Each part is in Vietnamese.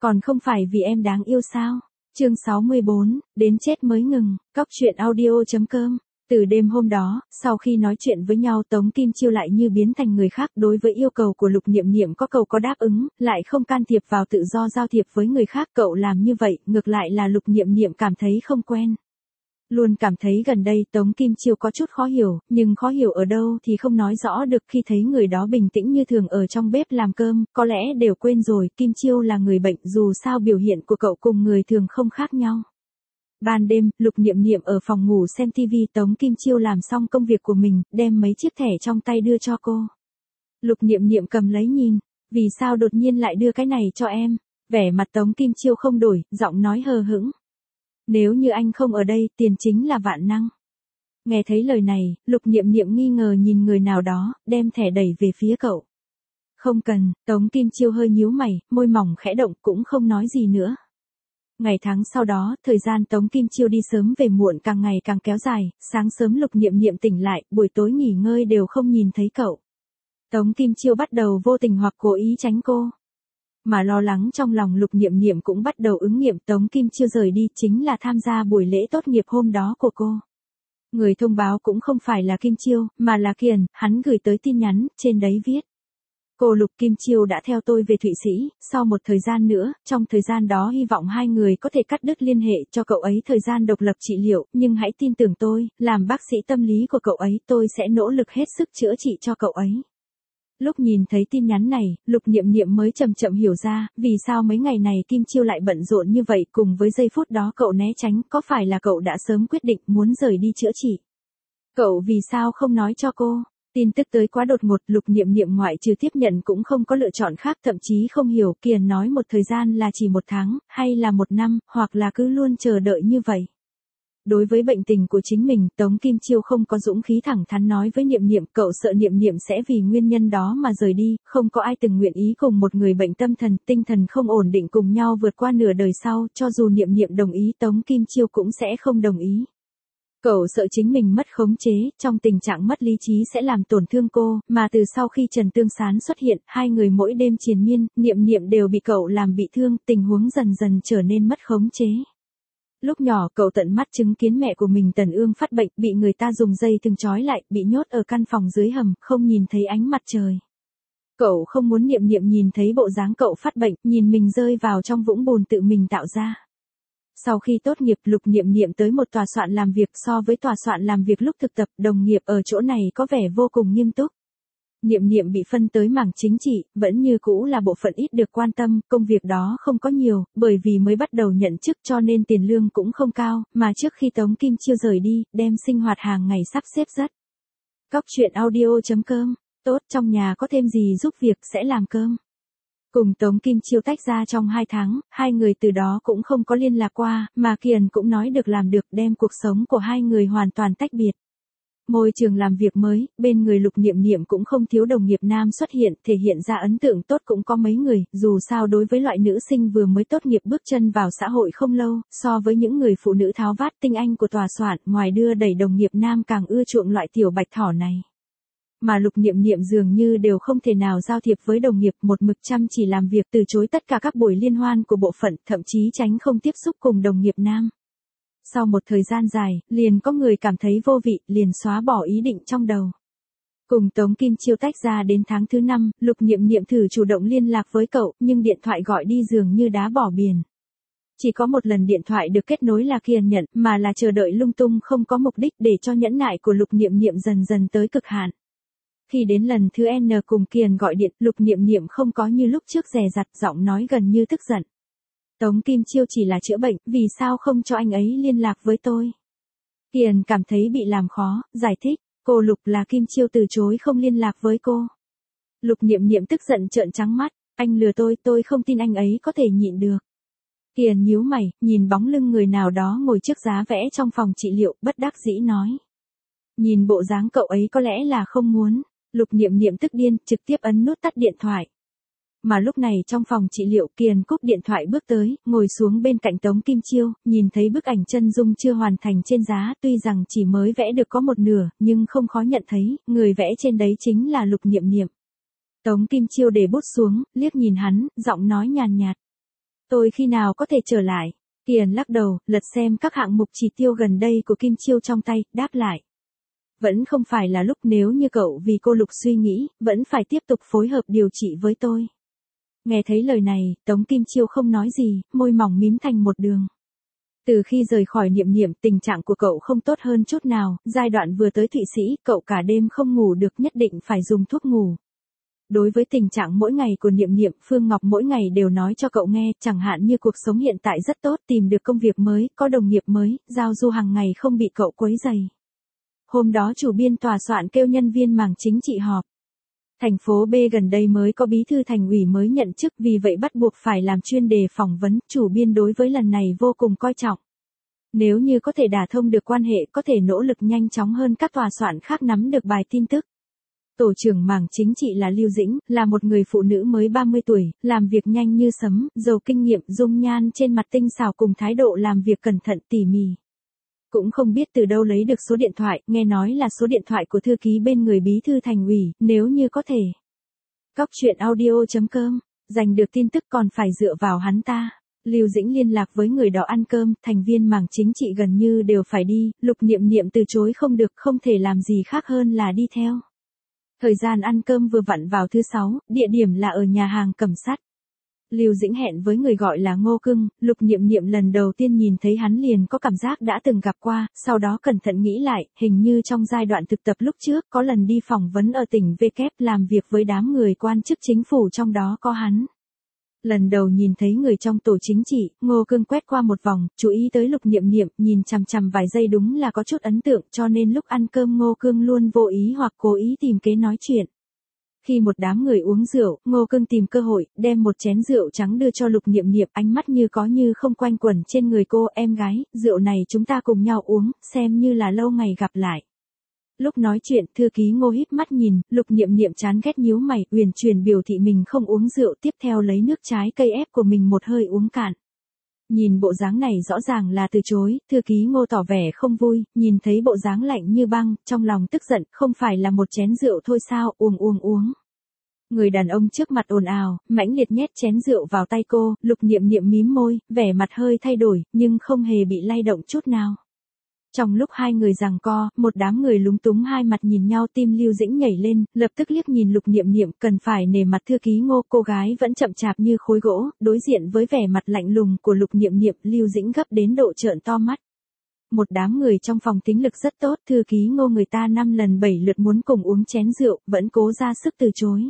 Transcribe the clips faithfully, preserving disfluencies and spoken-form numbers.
Còn không phải vì em đáng yêu sao? Chương sáu mươi bốn, đến chết mới ngừng, cóc truyện audio chấm com. Từ đêm hôm đó, sau khi nói chuyện với nhau Tống Kim Chiêu lại như biến thành người khác, đối với yêu cầu của Lục Niệm Niệm có cầu có đáp ứng, lại không can thiệp vào tự do giao thiệp với người khác. Cậu làm như vậy, ngược lại là Lục Niệm Niệm cảm thấy không quen. Luôn cảm thấy gần đây Tống Kim Chiêu có chút khó hiểu, nhưng khó hiểu ở đâu thì không nói rõ được. Khi thấy người đó bình tĩnh như thường ở trong bếp làm cơm, có lẽ đều quên rồi, Kim Chiêu là người bệnh, dù sao biểu hiện của cậu cùng người thường không khác nhau. Ban đêm, Lục Niệm Niệm ở phòng ngủ xem tivi, Tống Kim Chiêu làm xong công việc của mình, đem mấy chiếc thẻ trong tay đưa cho cô. Lục Niệm Niệm cầm lấy nhìn, vì sao đột nhiên lại đưa cái này cho em? Vẻ mặt Tống Kim Chiêu không đổi, giọng nói hờ hững. Nếu như anh không ở đây, tiền chính là vạn năng. Nghe thấy lời này, Lục Niệm Niệm nghi ngờ nhìn người nào đó, đem thẻ đẩy về phía cậu. Không cần, Tống Kim Chiêu hơi nhíu mày, môi mỏng khẽ động, cũng không nói gì nữa. Ngày tháng sau đó, thời gian Tống Kim Chiêu đi sớm về muộn càng ngày càng kéo dài, sáng sớm Lục Niệm Niệm tỉnh lại, buổi tối nghỉ ngơi đều không nhìn thấy cậu. Tống Kim Chiêu bắt đầu vô tình hoặc cố ý tránh cô. Mà lo lắng trong lòng Lục Niệm Niệm cũng bắt đầu ứng nghiệm. Tống Kim Chiêu rời đi chính là tham gia buổi lễ tốt nghiệp hôm đó của cô. Người thông báo cũng không phải là Kim Chiêu, mà là Kiền, hắn gửi tới tin nhắn, trên đấy viết. Cô Lục, Kim Chiêu đã theo tôi về Thụy Sĩ, sau một thời gian nữa, trong thời gian đó hy vọng hai người có thể cắt đứt liên hệ, cho cậu ấy thời gian độc lập trị liệu, nhưng hãy tin tưởng tôi, làm bác sĩ tâm lý của cậu ấy, tôi sẽ nỗ lực hết sức chữa trị cho cậu ấy. Lúc nhìn thấy tin nhắn này, Lục Niệm Niệm mới chậm chậm hiểu ra, vì sao mấy ngày này Kim Chiêu lại bận rộn như vậy, cùng với giây phút đó cậu né tránh, có phải là cậu đã sớm quyết định muốn rời đi chữa trị? Cậu vì sao không nói cho cô? Tin tức tới quá đột ngột, Lục Niệm Niệm ngoại trừ tiếp nhận cũng không có lựa chọn khác, thậm chí không hiểu Kiền nói một thời gian là chỉ một tháng, hay là một năm, hoặc là cứ luôn chờ đợi như vậy. Đối với bệnh tình của chính mình, Tống Kim Chiêu không có dũng khí thẳng thắn nói với Niệm Niệm, cậu sợ Niệm Niệm sẽ vì nguyên nhân đó mà rời đi, không có ai từng nguyện ý cùng một người bệnh tâm thần, tinh thần không ổn định cùng nhau vượt qua nửa đời sau, cho dù Niệm Niệm đồng ý Tống Kim Chiêu cũng sẽ không đồng ý. Cậu sợ chính mình mất khống chế, trong tình trạng mất lý trí sẽ làm tổn thương cô, mà từ sau khi Trần Tương Sán xuất hiện, hai người mỗi đêm triền miên, Niệm Niệm đều bị cậu làm bị thương, tình huống dần dần trở nên mất khống chế. Lúc nhỏ, cậu tận mắt chứng kiến mẹ của mình Tần Ương phát bệnh, bị người ta dùng dây thừng trói lại, bị nhốt ở căn phòng dưới hầm, không nhìn thấy ánh mặt trời. Cậu không muốn Niệm Niệm nhìn thấy bộ dáng cậu phát bệnh, nhìn mình rơi vào trong vũng bùn tự mình tạo ra. Sau khi tốt nghiệp, Lục Niệm Niệm tới một tòa soạn làm việc, so với tòa soạn làm việc lúc thực tập, đồng nghiệp ở chỗ này có vẻ vô cùng nghiêm túc. Niệm Niệm bị phân tới mảng chính trị, vẫn như cũ là bộ phận ít được quan tâm, công việc đó không có nhiều, bởi vì mới bắt đầu nhận chức cho nên tiền lương cũng không cao, mà trước khi Tống Kim Chiêu rời đi, đem sinh hoạt hàng ngày sắp xếp rất. Cóc truyện audio chấm com, tốt, trong nhà có thêm gì giúp việc sẽ làm cơm. Cùng Tống Kim Chiêu tách ra trong hai tháng, hai người từ đó cũng không có liên lạc qua, mà Kiền cũng nói được làm được, đem cuộc sống của hai người hoàn toàn tách biệt. Môi trường làm việc mới, bên người Lục Niệm Niệm cũng không thiếu đồng nghiệp nam xuất hiện, thể hiện ra ấn tượng tốt cũng có mấy người, dù sao đối với loại nữ sinh vừa mới tốt nghiệp bước chân vào xã hội không lâu, so với những người phụ nữ tháo vát tinh anh của tòa soạn, ngoài đưa đẩy đồng nghiệp nam càng ưa chuộng loại tiểu bạch thỏ này. Mà Lục Niệm Niệm dường như đều không thể nào giao thiệp với đồng nghiệp, một mực chăm chỉ làm việc, từ chối tất cả các buổi liên hoan của bộ phận, thậm chí tránh không tiếp xúc cùng đồng nghiệp nam. Sau một thời gian dài, liền có người cảm thấy vô vị, liền xóa bỏ ý định trong đầu. Cùng Tống Kim Chiêu tách ra đến tháng thứ năm, Lục Niệm Niệm thử chủ động liên lạc với cậu, nhưng điện thoại gọi đi dường như đá bỏ biển. Chỉ có một lần điện thoại được kết nối là Kiền nhận, mà là chờ đợi lung tung không có mục đích, để cho nhẫn nại của Lục Niệm Niệm dần dần tới cực hạn. Khi đến lần thứ N cùng Kiền gọi điện, Lục Niệm Niệm không có như lúc trước dè dặt, giọng nói gần như tức giận. Tống Kim Chiêu chỉ là chữa bệnh, vì sao không cho anh ấy liên lạc với tôi? Kiền cảm thấy bị làm khó, giải thích, cô Lục là Kim Chiêu từ chối không liên lạc với cô. Lục Niệm Niệm tức giận trợn trắng mắt, anh lừa tôi, tôi không tin anh ấy có thể nhịn được. Kiền nhíu mày, nhìn bóng lưng người nào đó ngồi trước giá vẽ trong phòng trị liệu, bất đắc dĩ nói. Nhìn bộ dáng cậu ấy có lẽ là không muốn. Lục Niệm Niệm tức điên, trực tiếp ấn nút tắt điện thoại. Mà lúc này trong phòng trị liệu, Kiền cúp điện thoại bước tới, ngồi xuống bên cạnh Tống Kim Chiêu, nhìn thấy bức ảnh chân dung chưa hoàn thành trên giá, tuy rằng chỉ mới vẽ được có một nửa, nhưng không khó nhận thấy, người vẽ trên đấy chính là Lục Niệm Niệm. Tống Kim Chiêu để bút xuống, liếc nhìn hắn, giọng nói nhàn nhạt. Tôi khi nào có thể trở lại? Kiền lắc đầu, lật xem các hạng mục chỉ tiêu gần đây của Kim Chiêu trong tay, đáp lại. Vẫn không phải là lúc nếu như cậu vì cô Lục suy nghĩ, vẫn phải tiếp tục phối hợp điều trị với tôi. Nghe thấy lời này, Tống Kim Chiêu không nói gì, môi mỏng mím thành một đường. Từ khi rời khỏi Niệm Niệm, tình trạng của cậu không tốt hơn chút nào, giai đoạn vừa tới Thụy Sĩ, cậu cả đêm không ngủ được, nhất định phải dùng thuốc ngủ. Đối với tình trạng mỗi ngày của Niệm Niệm, Phương Ngọc mỗi ngày đều nói cho cậu nghe, chẳng hạn như cuộc sống hiện tại rất tốt, tìm được công việc mới, có đồng nghiệp mới, giao du hàng ngày không bị cậu quấy rầy. Hôm đó chủ biên tòa soạn kêu nhân viên mảng chính trị họp. Thành phố B gần đây mới có bí thư thành ủy mới nhận chức, vì vậy bắt buộc phải làm chuyên đề phỏng vấn, chủ biên đối với lần này vô cùng coi trọng. Nếu như có thể đả thông được quan hệ, có thể nỗ lực nhanh chóng hơn các tòa soạn khác nắm được bài tin tức. Tổ trưởng mảng chính trị là Lưu Dĩnh, là một người phụ nữ mới ba mươi tuổi, làm việc nhanh như sấm, giàu kinh nghiệm, dung nhan trên mặt tinh xảo cùng thái độ làm việc cẩn thận tỉ mỉ. Cũng không biết từ đâu lấy được số điện thoại, nghe nói là số điện thoại của thư ký bên người bí thư thành ủy, nếu như có thể. Cóc truyện audio chấm com, giành được tin tức còn phải dựa vào hắn ta. Lưu Dĩnh liên lạc với người đó ăn cơm, thành viên mảng chính trị gần như đều phải đi, Lục Niệm Niệm từ chối không được, không thể làm gì khác hơn là đi theo. Thời gian ăn cơm vừa vặn vào thứ sáu, địa điểm là ở nhà hàng Cẩm Sắt. Lưu Dĩnh hẹn với người gọi là Ngô Cưng, Lục Niệm Niệm lần đầu tiên nhìn thấy hắn liền có cảm giác đã từng gặp qua, sau đó cẩn thận nghĩ lại, hình như trong giai đoạn thực tập lúc trước có lần đi phỏng vấn ở tỉnh V Kép làm việc với đám người quan chức chính phủ, trong đó có hắn. Lần đầu nhìn thấy người trong tổ chính trị, Ngô Cưng quét qua một vòng, chú ý tới Lục Niệm Niệm, nhìn chằm chằm vài giây đúng là có chút ấn tượng, cho nên lúc ăn cơm Ngô Cưng luôn vô ý hoặc cố ý tìm kế nói chuyện. Khi một đám người uống rượu, Ngô Cưng tìm cơ hội, đem một chén rượu trắng đưa cho Lục Niệm Niệm, ánh mắt như có như không quanh quẩn trên người cô, em gái, rượu này chúng ta cùng nhau uống, xem như là lâu ngày gặp lại. Lúc nói chuyện, thư ký Ngô híp mắt nhìn, Lục Niệm Niệm chán ghét nhíu mày, uyển chuyển biểu thị mình không uống rượu, tiếp theo lấy nước trái cây ép của mình một hơi uống cạn. Nhìn bộ dáng này rõ ràng là từ chối, thư ký Ngô tỏ vẻ không vui, nhìn thấy bộ dáng lạnh như băng, trong lòng tức giận, không phải là một chén rượu thôi sao, uống uống uống. Người đàn ông trước mặt ồn ào, mãnh liệt nhét chén rượu vào tay cô, Lục Niệm Niệm mím môi, vẻ mặt hơi thay đổi, nhưng không hề bị lay động chút nào. Trong lúc hai người giằng co, một đám người lúng túng hai mặt nhìn nhau, tim Lưu Dĩnh nhảy lên, lập tức liếc nhìn Lục Niệm Niệm, cần phải nể mặt thư ký Ngô, cô gái vẫn chậm chạp như khối gỗ, đối diện với vẻ mặt lạnh lùng của Lục Niệm Niệm, Lưu Dĩnh gấp đến độ trợn to mắt. Một đám người trong phòng tính lực rất tốt, thư ký Ngô người ta năm lần bảy lượt muốn cùng uống chén rượu, vẫn cố ra sức từ chối.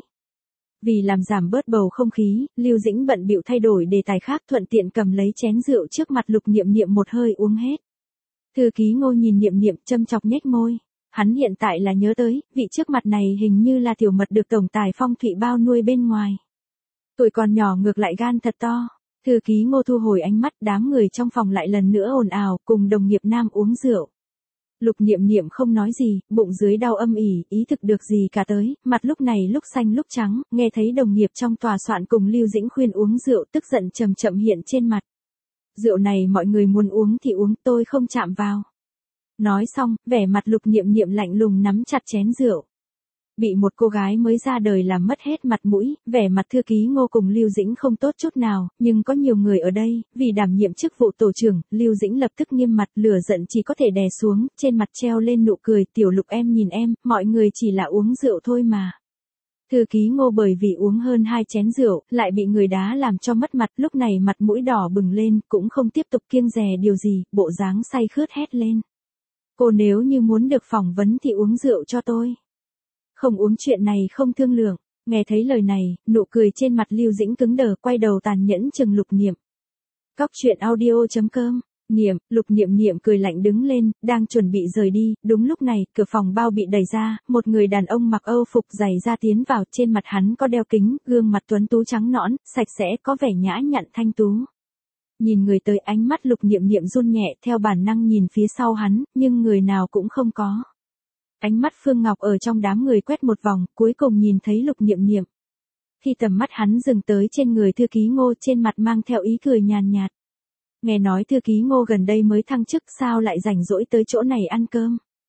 Vì làm giảm bớt bầu không khí, Lưu Dĩnh bận bịu thay đổi đề tài khác, thuận tiện cầm lấy chén rượu trước mặt Lục Niệm Niệm một hơi uống hết. Thư ký Ngô nhìn Niệm Niệm châm chọc nhếch môi. Hắn hiện tại là nhớ tới, vị trước mặt này hình như là tiểu mật được tổng tài Phong Thụy bao nuôi bên ngoài. Tuổi còn nhỏ ngược lại gan thật to. Thư ký Ngô thu hồi ánh mắt, đám người trong phòng lại lần nữa ồn ào, cùng đồng nghiệp nam uống rượu. Lục Niệm Niệm không nói gì, bụng dưới đau âm ỉ, ý thức được gì cả tới, mặt lúc này lúc xanh lúc trắng, nghe thấy đồng nghiệp trong tòa soạn cùng Lưu Dĩnh khuyên uống rượu, tức giận chậm chậm hiện trên mặt. Rượu này mọi người muốn uống thì uống, tôi không chạm vào. Nói xong, vẻ mặt Lục Niệm Niệm lạnh lùng nắm chặt chén rượu. Bị một cô gái mới ra đời làm mất hết mặt mũi, vẻ mặt thư ký Ngô cùng Lưu Dĩnh không tốt chút nào, nhưng có nhiều người ở đây, vì đảm nhiệm chức vụ tổ trưởng, Lưu Dĩnh lập tức nghiêm mặt, lửa giận chỉ có thể đè xuống, trên mặt treo lên nụ cười, tiểu Lục em nhìn em, mọi người chỉ là uống rượu thôi mà. Thư ký Ngô bởi vì uống hơn hai chén rượu, lại bị người đá làm cho mất mặt, lúc này mặt mũi đỏ bừng lên, cũng không tiếp tục kiêng dè điều gì, bộ dáng say khướt hét lên. Cô nếu như muốn được phỏng vấn thì uống rượu cho tôi. Không uống chuyện này không thương lượng. Nghe thấy lời này, nụ cười trên mặt Lưu Dĩnh cứng đờ, quay đầu tàn nhẫn chừng Lục Niệm. Cóc truyện audio chấm com. Niệm, Lục Niệm Niệm cười lạnh đứng lên, đang chuẩn bị rời đi, đúng lúc này, cửa phòng bao bị đẩy ra, một người đàn ông mặc Âu phục dày da tiến vào, trên mặt hắn có đeo kính, gương mặt tuấn tú trắng nõn, sạch sẽ, có vẻ nhã nhặn thanh tú. Nhìn người tới, ánh mắt Lục Niệm Niệm run nhẹ, theo bản năng nhìn phía sau hắn, nhưng người nào cũng không có. Ánh mắt Phương Ngọc ở trong đám người quét một vòng, cuối cùng nhìn thấy Lục Niệm Niệm. Khi tầm mắt hắn dừng tới trên người thư ký Ngô, trên mặt mang theo ý cười nhàn nhạt. Nghe nói thư ký Ngô gần đây mới thăng chức, sao lại rảnh rỗi tới chỗ này ăn cơm.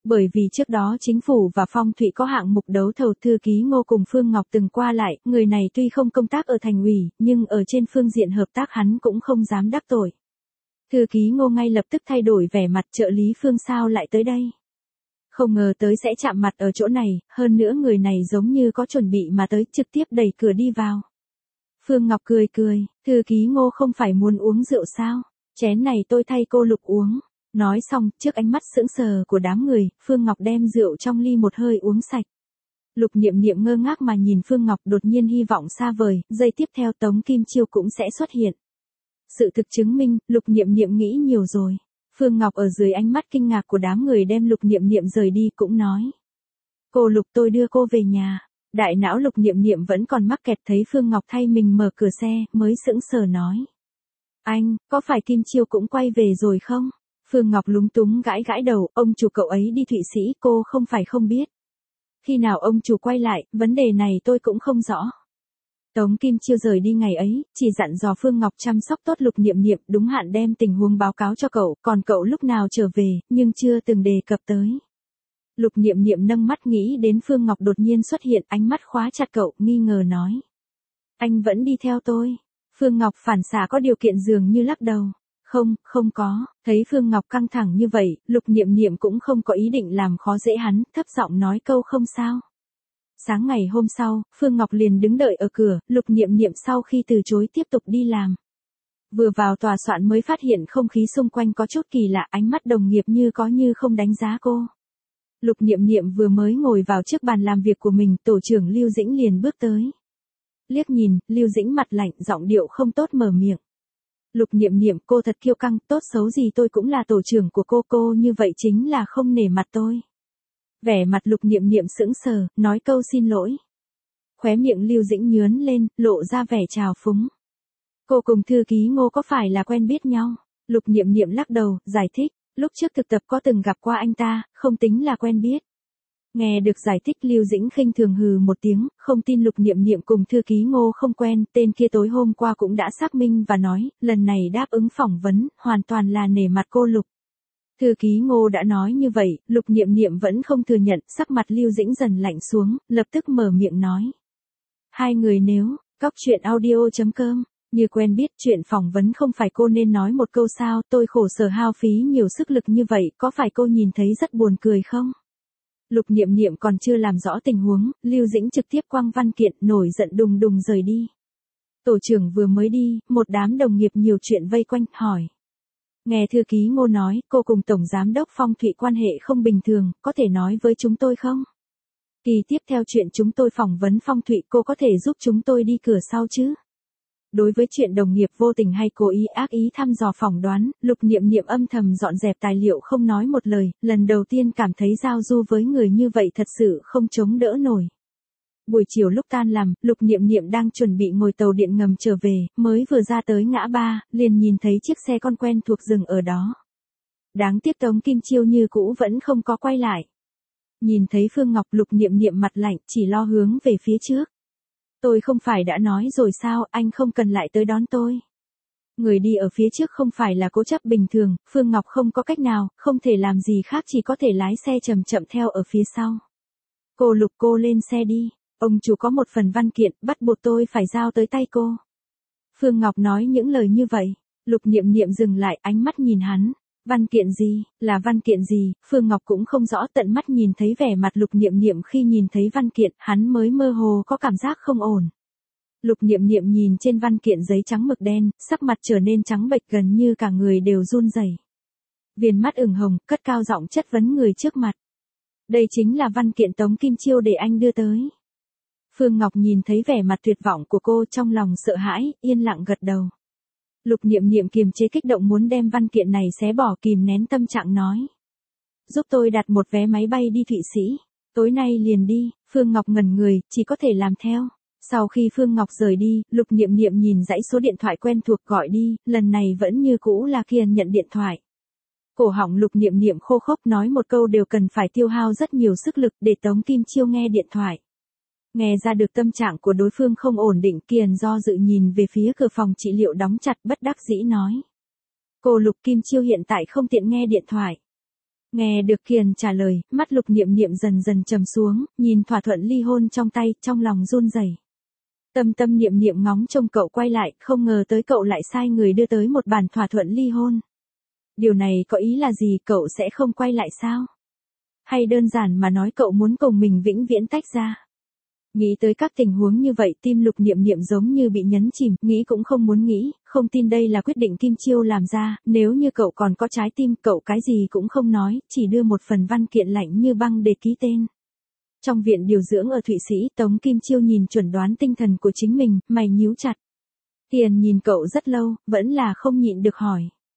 Bởi vì trước đó chính phủ và Phong Thụy có hạng mục đấu thầu, thư ký Ngô cùng Phương Ngọc từng qua lại, người này tuy không công tác ở thành ủy, nhưng ở trên phương diện hợp tác hắn cũng không dám đắc tội. Thư ký Ngô ngay lập tức thay đổi vẻ mặt, trợ lý Phương sao lại tới đây? Không ngờ tới sẽ chạm mặt ở chỗ này, hơn nữa người này giống như có chuẩn bị mà tới, trực tiếp đẩy cửa đi vào. Phương Ngọc cười cười, thư ký Ngô không phải muốn uống rượu sao? Chén này tôi thay cô Lục uống. Nói xong, trước ánh mắt sững sờ của đám người, Phương Ngọc đem rượu trong ly một hơi uống sạch. Lục Niệm Niệm ngơ ngác mà nhìn Phương Ngọc, đột nhiên hy vọng xa vời, giây tiếp theo Tống Kim Chiêu cũng sẽ xuất hiện. Sự thực chứng minh, Lục Niệm Niệm nghĩ nhiều rồi. Phương Ngọc ở dưới ánh mắt kinh ngạc của đám người đem Lục Niệm Niệm rời đi cũng nói. Cô Lục, tôi đưa cô về nhà. Đại não Lục Niệm Niệm vẫn còn mắc kẹt, thấy Phương Ngọc thay mình mở cửa xe, mới sững sờ nói. Anh, có phải Kim Chiêu cũng quay về rồi không? Phương Ngọc lúng túng gãi gãi đầu, ông chủ cậu ấy đi Thụy Sĩ, cô không phải không biết. Khi nào ông chủ quay lại, vấn đề này tôi cũng không rõ. Tống Kim Chiêu rời đi ngày ấy, chỉ dặn dò Phương Ngọc chăm sóc tốt Lục Niệm Niệm, đúng hạn đem tình huống báo cáo cho cậu, còn cậu lúc nào trở về, nhưng chưa từng đề cập tới. Lục Niệm Niệm nâng mắt nghĩ đến Phương Ngọc đột nhiên xuất hiện, ánh mắt khóa chặt cậu, nghi ngờ nói. Anh vẫn đi theo tôi. Phương Ngọc phản xạ có điều kiện dường như lắc đầu. Không, không có. Thấy Phương Ngọc căng thẳng như vậy, Lục Niệm Niệm cũng không có ý định làm khó dễ hắn, thấp giọng nói câu không sao. Sáng ngày hôm sau, Phương Ngọc liền đứng đợi ở cửa, Lục Niệm Niệm sau khi từ chối tiếp tục đi làm. Vừa vào tòa soạn mới phát hiện không khí xung quanh có chút kỳ lạ, ánh mắt đồng nghiệp như có như không đánh giá cô. Lục Niệm Niệm vừa mới ngồi vào trước bàn làm việc của mình, tổ trưởng Lưu Dĩnh liền bước tới. Liếc nhìn, Lưu Dĩnh mặt lạnh, giọng điệu không tốt mở miệng. Lục Niệm Niệm, cô thật kiêu căng, tốt xấu gì tôi cũng là tổ trưởng của cô, cô như vậy chính là không nể mặt tôi. Vẻ mặt Lục Niệm Niệm sững sờ, nói câu xin lỗi. Khóe miệng Lưu Dĩnh nhướn lên, lộ ra vẻ trào phúng. Cô cùng thư ký Ngô có phải là quen biết nhau? Lục Niệm Niệm lắc đầu, giải thích, lúc trước thực tập có từng gặp qua anh ta, không tính là quen biết. Nghe được giải thích, Lưu Dĩnh khinh thường hừ một tiếng, không tin Lục Niệm Niệm cùng thư ký Ngô không quen, tên kia tối hôm qua cũng đã xác minh và nói, lần này đáp ứng phỏng vấn, hoàn toàn là nể mặt cô Lục. Thư ký Ngô đã nói như vậy, Lục Niệm Niệm vẫn không thừa nhận, sắc mặt Lưu Dĩnh dần lạnh xuống, lập tức mở miệng nói. Hai người nếu, cóc truyện audio chấm com, như quen biết chuyện phỏng vấn không phải cô nên nói một câu sao, tôi khổ sở hao phí nhiều sức lực như vậy, có phải cô nhìn thấy rất buồn cười không? Lục Niệm Niệm còn chưa làm rõ tình huống, Lưu Dĩnh trực tiếp quăng văn kiện, nổi giận đùng đùng rời đi. Tổ trưởng vừa mới đi, một đám đồng nghiệp nhiều chuyện vây quanh, hỏi. Nghe thư ký Ngô nói, cô cùng Tổng Giám đốc Phong Thụy quan hệ không bình thường, có thể nói với chúng tôi không? Kỳ tiếp theo chuyện chúng tôi phỏng vấn Phong Thụy, cô có thể giúp chúng tôi đi cửa sau chứ? Đối với chuyện đồng nghiệp vô tình hay cố ý ác ý thăm dò phỏng đoán, Lục Niệm Niệm âm thầm dọn dẹp tài liệu không nói một lời, lần đầu tiên cảm thấy giao du với người như vậy thật sự không chống đỡ nổi. Buổi chiều lúc tan làm, Lục Niệm Niệm đang chuẩn bị ngồi tàu điện ngầm trở về, mới vừa ra tới ngã ba, liền nhìn thấy chiếc xe con quen thuộc dừng ở đó. Đáng tiếc Tống Kim Chiêu như cũ vẫn không có quay lại. Nhìn thấy Phương Ngọc, Lục Niệm Niệm mặt lạnh, chỉ lo hướng về phía trước. Tôi không phải đã nói rồi sao, anh không cần lại tới đón tôi. Người đi ở phía trước không phải là cố chấp bình thường, Phương Ngọc không có cách nào, không thể làm gì khác, chỉ có thể lái xe chậm chậm theo ở phía sau. Cô Lục, cô lên xe đi, ông chủ có một phần văn kiện, bắt buộc tôi phải giao tới tay cô. Phương Ngọc nói những lời như vậy, Lục Niệm Niệm dừng lại, ánh mắt nhìn hắn. Văn kiện gì, là văn kiện gì, Phương Ngọc cũng không rõ, tận mắt nhìn thấy vẻ mặt Lục Niệm Niệm khi nhìn thấy văn kiện, hắn mới mơ hồ có cảm giác không ổn. Lục Niệm Niệm nhìn trên văn kiện giấy trắng mực đen, sắc mặt trở nên trắng bệch, gần như cả người đều run rẩy. Viền mắt ửng hồng, cất cao giọng chất vấn người trước mặt. Đây chính là văn kiện Tống Kim Chiêu để anh đưa tới. Phương Ngọc nhìn thấy vẻ mặt tuyệt vọng của cô, trong lòng sợ hãi, yên lặng gật đầu. Lục Niệm Niệm kiềm chế kích động muốn đem văn kiện này xé bỏ, kìm nén tâm trạng nói. Giúp tôi đặt một vé máy bay đi Thụy Sĩ. Tối nay liền đi. Phương Ngọc ngẩn người, chỉ có thể làm theo. Sau khi Phương Ngọc rời đi, Lục Niệm Niệm nhìn dãy số điện thoại quen thuộc gọi đi, lần này vẫn như cũ là Kiền nhận điện thoại. Cổ họng Lục Niệm Niệm khô khốc, nói một câu đều cần phải tiêu hao rất nhiều sức lực để Tống Kim Chiêu nghe điện thoại. Nghe ra được tâm trạng của đối phương không ổn định, Kiền do dự nhìn về phía cửa phòng trị liệu đóng chặt, bất đắc dĩ nói. Cô Lục, Kim Chiêu hiện tại không tiện nghe điện thoại. Nghe được Kiền trả lời, mắt Lục Niệm Niệm dần dần trầm xuống, nhìn thỏa thuận ly hôn trong tay, trong lòng run rẩy. Tâm tâm niệm niệm ngóng trông cậu quay lại, không ngờ tới cậu lại sai người đưa tới một bản thỏa thuận ly hôn. Điều này có ý là gì, cậu sẽ không quay lại sao? Hay đơn giản mà nói cậu muốn cùng mình vĩnh viễn tách ra? Nghĩ tới các tình huống như vậy, tim Lục Niệm Niệm giống như bị nhấn chìm, nghĩ cũng không muốn nghĩ, không tin đây là quyết định Kim Chiêu làm ra, nếu như cậu còn có trái tim, cậu cái gì cũng không nói, chỉ đưa một phần văn kiện lạnh như băng để ký tên. Trong viện điều dưỡng ở Thụy Sĩ, Tống Kim Chiêu nhìn chuẩn đoán tinh thần của chính mình, mày nhíu chặt. Kiền nhìn cậu rất lâu, vẫn là không nhịn được hỏi.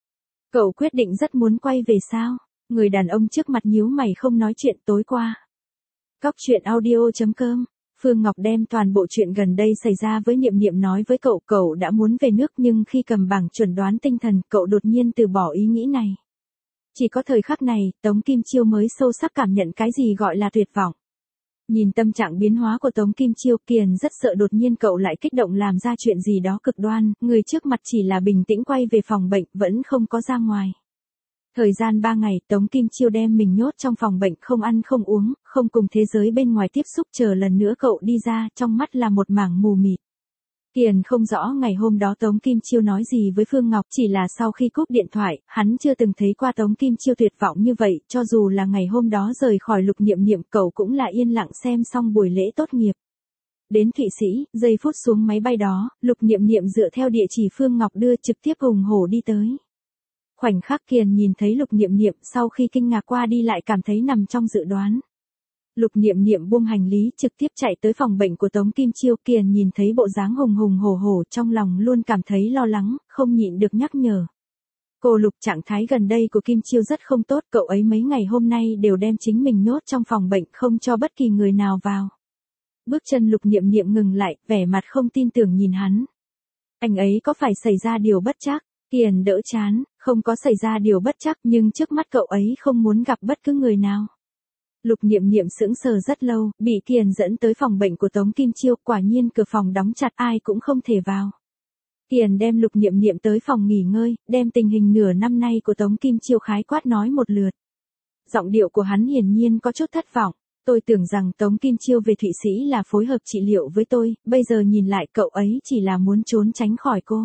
Cậu quyết định rất muốn quay về sao? Người đàn ông trước mặt nhíu mày không nói chuyện. Tối qua. Cóc truyện audio chấm com, Phương Ngọc đem toàn bộ chuyện gần đây xảy ra với Niệm Niệm nói với cậu. Cậu đã muốn về nước nhưng khi cầm bảng chuẩn đoán tinh thần, cậu đột nhiên từ bỏ ý nghĩ này. Chỉ có thời khắc này, Tống Kim Chiêu mới sâu sắc cảm nhận cái gì gọi là tuyệt vọng. Nhìn tâm trạng biến hóa của Tống Kim Chiêu, Kiền rất sợ đột nhiên cậu lại kích động làm ra chuyện gì đó cực đoan, người trước mặt chỉ là bình tĩnh quay về phòng bệnh, vẫn không có ra ngoài. Thời gian ba ngày, Tống Kim Chiêu đem mình nhốt trong phòng bệnh, không ăn không uống, không cùng thế giới bên ngoài tiếp xúc, chờ lần nữa cậu đi ra, trong mắt là một mảng mù mịt. Kiền không rõ ngày hôm đó Tống Kim Chiêu nói gì với Phương Ngọc, chỉ là sau khi cúp điện thoại, hắn chưa từng thấy qua Tống Kim Chiêu tuyệt vọng như vậy, cho dù là ngày hôm đó rời khỏi Lục Niệm Niệm, cậu cũng là yên lặng xem xong buổi lễ tốt nghiệp. Đến Thụy Sĩ, giây phút xuống máy bay đó, Lục Niệm Niệm dựa theo địa chỉ Phương Ngọc đưa trực tiếp hùng hổ đi tới. Khoảnh khắc Kiền nhìn thấy Lục Niệm Niệm, sau khi kinh ngạc qua đi lại cảm thấy nằm trong dự đoán. Lục Niệm Niệm buông hành lý trực tiếp chạy tới phòng bệnh của Tống Kim Chiêu. Kiền nhìn thấy bộ dáng hùng hùng hổ hổ, trong lòng luôn cảm thấy lo lắng, không nhịn được nhắc nhở. Cô Lục, trạng thái gần đây của Kim Chiêu rất không tốt, cậu ấy mấy ngày hôm nay đều đem chính mình nhốt trong phòng bệnh, không cho bất kỳ người nào vào. Bước chân Lục Niệm Niệm ngừng lại, vẻ mặt không tin tưởng nhìn hắn. Anh ấy có phải xảy ra điều bất trắc? Kiền đỡ chán, không có xảy ra điều bất trắc, nhưng trước mắt cậu ấy không muốn gặp bất cứ người nào. Lục Niệm Niệm sững sờ rất lâu, bị Kiền dẫn tới phòng bệnh của Tống Kim Chiêu, quả nhiên cửa phòng đóng chặt, ai cũng không thể vào. Kiền đem Lục Niệm Niệm tới phòng nghỉ ngơi, đem tình hình nửa năm nay của Tống Kim Chiêu khái quát nói một lượt. Giọng điệu của hắn hiển nhiên có chút thất vọng. Tôi tưởng rằng Tống Kim Chiêu về Thụy Sĩ là phối hợp trị liệu với tôi, bây giờ nhìn lại cậu ấy chỉ là muốn trốn tránh khỏi cô.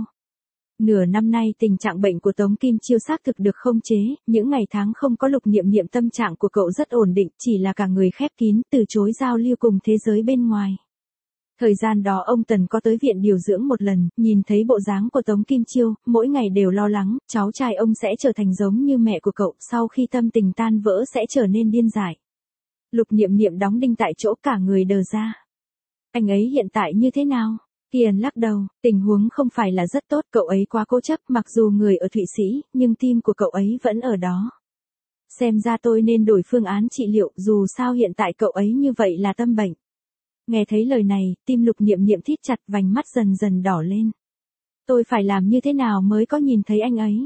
Nửa năm nay tình trạng bệnh của Tống Kim Chiêu xác thực được khống chế, những ngày tháng không có Lục Niệm Niệm tâm trạng của cậu rất ổn định, chỉ là cả người khép kín, từ chối giao lưu cùng thế giới bên ngoài. Thời gian đó ông Tần có tới viện điều dưỡng một lần, nhìn thấy bộ dáng của Tống Kim Chiêu, mỗi ngày đều lo lắng, cháu trai ông sẽ trở thành giống như mẹ của cậu, sau khi tâm tình tan vỡ sẽ trở nên điên dại. Lục Niệm Niệm đóng đinh tại chỗ, cả người đờ ra. Anh ấy hiện tại như thế nào? Kiền lắc đầu, tình huống không phải là rất tốt, cậu ấy quá cố chấp, mặc dù người ở Thụy Sĩ, nhưng tim của cậu ấy vẫn ở đó. Xem ra tôi nên đổi phương án trị liệu, dù sao hiện tại cậu ấy như vậy là tâm bệnh. Nghe thấy lời này, tim Lục Niệm Niệm thít chặt, vành mắt dần dần đỏ lên. Tôi phải làm như thế nào mới có nhìn thấy anh ấy?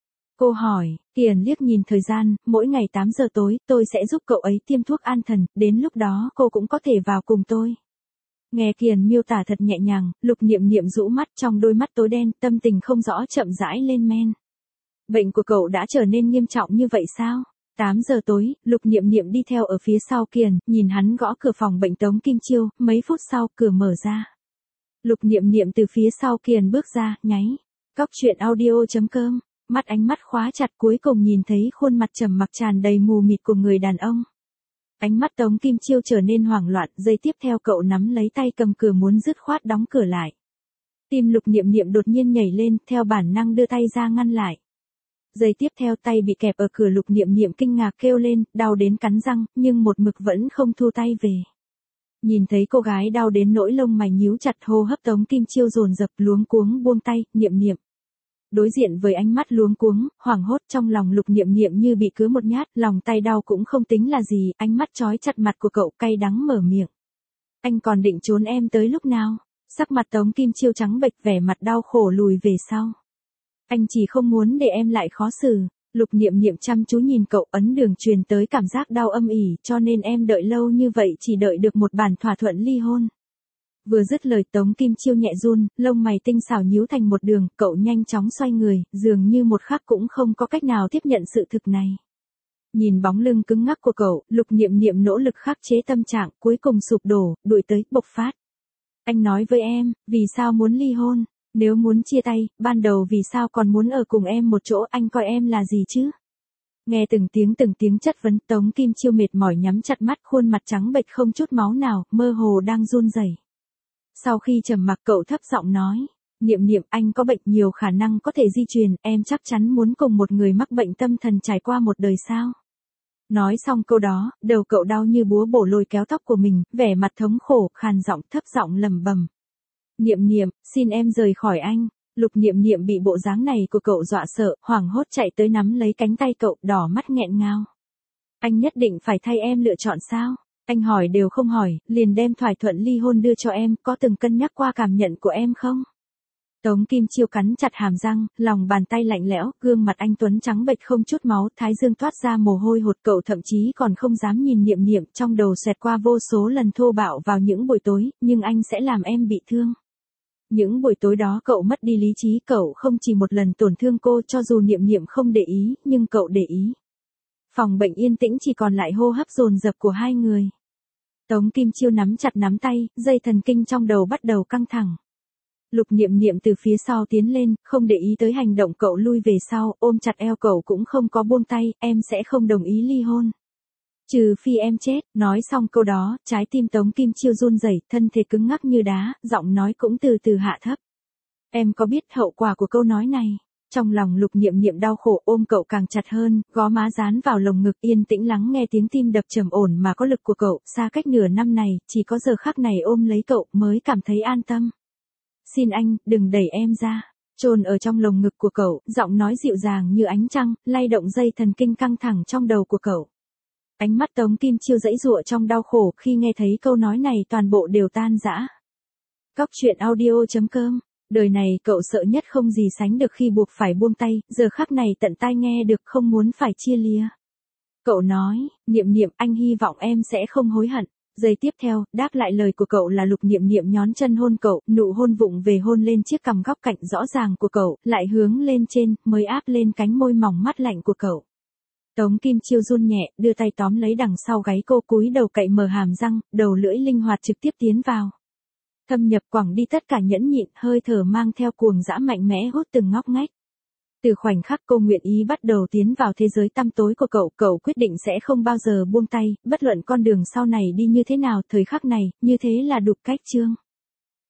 Cô hỏi. Kiền liếc nhìn thời gian, mỗi ngày tám giờ tối, tôi sẽ giúp cậu ấy tiêm thuốc an thần, đến lúc đó cô cũng có thể vào cùng tôi. Nghe Kiền miêu tả thật nhẹ nhàng, Lục Niệm Niệm rũ mắt, trong đôi mắt tối đen, tâm tình không rõ chậm rãi lên men. Bệnh của cậu đã trở nên nghiêm trọng như vậy sao? tám giờ tối, Lục Niệm Niệm đi theo ở phía sau Kiền, nhìn hắn gõ cửa phòng bệnh Tống Kim Chiêu, mấy phút sau, cửa mở ra. Lục Niệm Niệm từ phía sau Kiền bước ra, nháy. Cóc truyện audio chấm com, mắt ánh mắt khóa chặt, cuối cùng nhìn thấy khuôn mặt trầm mặc tràn đầy mù mịt của người đàn ông. Ánh mắt Tống Kim Chiêu trở nên hoảng loạn, giây tiếp theo cậu nắm lấy tay cầm cửa muốn dứt khoát đóng cửa lại. Tim Lục Niệm Niệm đột nhiên nhảy lên, theo bản năng đưa tay ra ngăn lại. Giây tiếp theo tay bị kẹp ở cửa, Lục Niệm Niệm kinh ngạc kêu lên, đau đến cắn răng, nhưng một mực vẫn không thu tay về. Nhìn thấy cô gái đau đến nỗi lông mày nhíu chặt, hô hấp Tống Kim Chiêu dồn dập, luống cuống buông tay. Niệm Niệm. Đối diện với ánh mắt luống cuống, hoảng hốt, trong lòng Lục Niệm Niệm như bị cứa một nhát, lòng tay đau cũng không tính là gì, ánh mắt chói chặt mặt của cậu, cay đắng mở miệng. Anh còn định trốn em tới lúc nào? Sắc mặt Tống Kim Chiêu trắng bệch, vẻ mặt đau khổ lùi về sau. Anh chỉ không muốn để em lại khó xử. Lục Niệm Niệm chăm chú nhìn cậu, ấn đường truyền tới cảm giác đau âm ỉ, cho nên em đợi lâu như vậy chỉ đợi được một bản thỏa thuận ly hôn. Vừa dứt lời Tống Kim Chiêu nhẹ run, lông mày tinh xảo nhíu thành một đường, cậu nhanh chóng xoay người, dường như một khắc cũng không có cách nào tiếp nhận sự thực này. Nhìn bóng lưng cứng ngắc của cậu, Lục Niệm Niệm nỗ lực khắc chế tâm trạng, cuối cùng sụp đổ, đuổi tới, bộc phát. Anh nói với em, vì sao muốn ly hôn? Nếu muốn chia tay, ban đầu vì sao còn muốn ở cùng em một chỗ, anh coi em là gì chứ? Nghe từng tiếng từng tiếng chất vấn, Tống Kim Chiêu mệt mỏi nhắm chặt mắt, khuôn mặt trắng bệch không chút máu nào, mơ hồ đang run rẩy. Sau khi trầm mặc, cậu thấp giọng nói, Niệm Niệm, anh có bệnh nhiều khả năng có thể di truyền, em chắc chắn muốn cùng một người mắc bệnh tâm thần trải qua một đời sao? Nói xong câu đó, đầu cậu đau như búa bổ lôi kéo tóc của mình, vẻ mặt thống khổ, khàn giọng, thấp giọng lẩm bẩm. Niệm Niệm, xin em rời khỏi anh. Lục Niệm Niệm bị bộ dáng này của cậu dọa sợ, hoảng hốt chạy tới nắm lấy cánh tay cậu, đỏ mắt nghẹn ngào. Anh nhất định phải thay em lựa chọn sao? Anh hỏi đều không hỏi, liền đem thỏa thuận ly hôn đưa cho em, có từng cân nhắc qua cảm nhận của em không? Tống Kim Chiêu cắn chặt hàm răng, lòng bàn tay lạnh lẽo, gương mặt anh tuấn trắng bệch không chút máu, thái dương toát ra mồ hôi hột, cậu thậm chí còn không dám nhìn Niệm Niệm, trong đầu xẹt qua vô số lần thô bạo vào những buổi tối, nhưng anh sẽ làm em bị thương. Những buổi tối đó cậu mất đi lý trí, cậu không chỉ một lần tổn thương cô, cho dù Niệm Niệm không để ý, nhưng cậu để ý. Phòng bệnh yên tĩnh chỉ còn lại hô hấp dồn dập của hai người. Tống Kim Chiêu nắm chặt nắm tay, dây thần kinh trong đầu bắt đầu căng thẳng. Lục Niệm Niệm từ phía sau tiến lên, không để ý tới hành động cậu, lui về sau, ôm chặt eo cậu cũng không có buông tay, em sẽ không đồng ý ly hôn. Trừ phi em chết, nói xong câu đó, trái tim Tống Kim Chiêu run rẩy, thân thể cứng ngắc như đá, giọng nói cũng từ từ hạ thấp. Em có biết hậu quả của câu nói này? Trong lòng Lục Niệm Niệm đau khổ, ôm cậu càng chặt hơn, gò má dán vào lồng ngực, yên tĩnh lắng nghe tiếng tim đập trầm ổn mà có lực của cậu, xa cách nửa năm này, chỉ có giờ khắc này ôm lấy cậu mới cảm thấy an tâm. Xin anh, đừng đẩy em ra. Chôn ở trong lồng ngực của cậu, giọng nói dịu dàng như ánh trăng, lay động dây thần kinh căng thẳng trong đầu của cậu. Ánh mắt Tống Kim Chiêu giãy giụa trong đau khổ, khi nghe thấy câu nói này toàn bộ đều tan rã. Cóc truyện audio chấm com. Đời này cậu sợ nhất không gì sánh được khi buộc phải buông tay, giờ khắc này tận tai nghe được, không muốn phải chia lìa. Cậu nói, Niệm Niệm, anh hy vọng em sẽ không hối hận. Giây tiếp theo, đáp lại lời của cậu là Lục Niệm Niệm nhón chân hôn cậu, nụ hôn vụng về hôn lên chiếc cằm góc cạnh rõ ràng của cậu, lại hướng lên trên, mới áp lên cánh môi mỏng mát lạnh của cậu. Tống Kim Chiêu run nhẹ, đưa tay tóm lấy đằng sau gáy cô, cúi đầu cậy mở hàm răng, đầu lưỡi linh hoạt trực tiếp tiến vào. Thâm nhập quẳng đi tất cả nhẫn nhịn, hơi thở mang theo cuồng dã mạnh mẽ hút từng ngóc ngách. Từ khoảnh khắc cô nguyện ý bắt đầu tiến vào thế giới tăm tối của cậu, cậu quyết định sẽ không bao giờ buông tay, bất luận con đường sau này đi như thế nào, thời khắc này, như thế là đục cách chương.